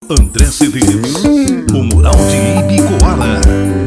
André CDs, o Mural de Ibicoara.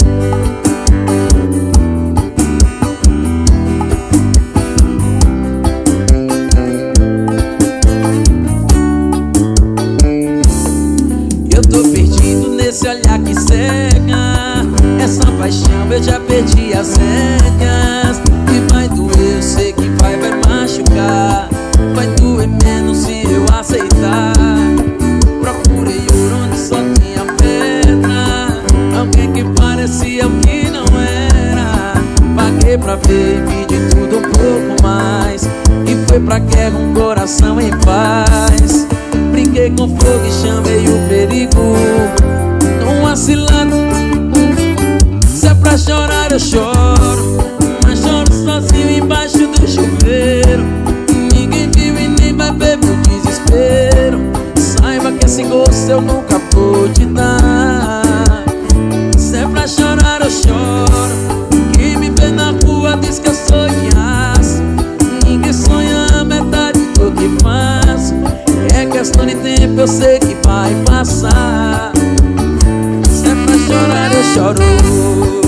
Eu tô perdido nesse olhar que cega. Essa paixão eu já perdi as rédeas. E vai doer, eu sei que vai machucar. Vai doer menos se eu aceitar. Procurei ouro onde só tinha pedra, alguém que parecia o que não era. Paguei pra ver e vi de tudo um pouco mais. E foi pra guerra um coração em paz. Brinquei com fogo e chamei o perigo. Numa cilada, se é pra chorar eu choro, mas choro sozinho embaixo do chuveiro. Ninguém viu e nem vai ver meu desespero. Saiba que esse gosto eu nunca vou te dar. Se é pra chorar eu choro. Quem me vê na rua diz que eu sou de aço. Ninguém sonha a metade do que faço. É questão de tempo, eu sei que vai passar. Se é pra chorar eu choro.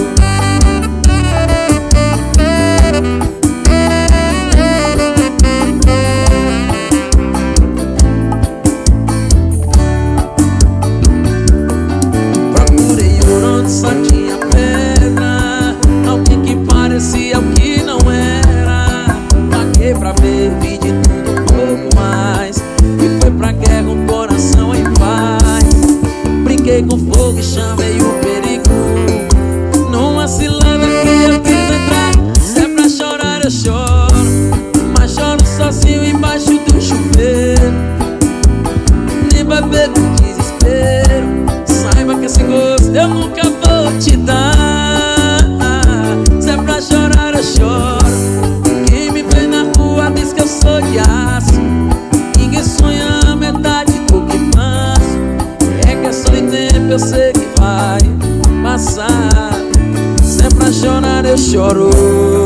Só tinha pedra, alguém que parecia o que não era. Paguei pra ver, vi de tudo um pouco mais. E foi pra guerra um coração em paz. Brinquei com fogo e chamei o perigo. Numa cilada que eu quis entrar. Se é pra chorar eu choro, mas choro sozinho embaixo do chuveiro. Nem vai ver do desespero. Saiba que esse gosto eu nunca vou te dar. Se é pra chorar eu choro. Quem me vê na rua diz que eu sou de aço. Ninguém sonha a metade do que faço. É questão de tempo, eu sei que vai passar. Se é pra chorar eu choro.